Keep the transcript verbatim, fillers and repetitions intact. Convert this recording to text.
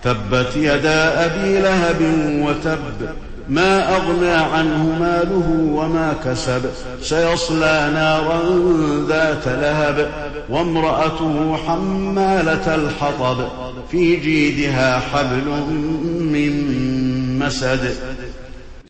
تبت يدا أبي لهب وتب ما أغنى عنه ماله وما كسب سيصلى نارا ذات لهب وامرأته حمالة الحطب في جيدها حبل من مسد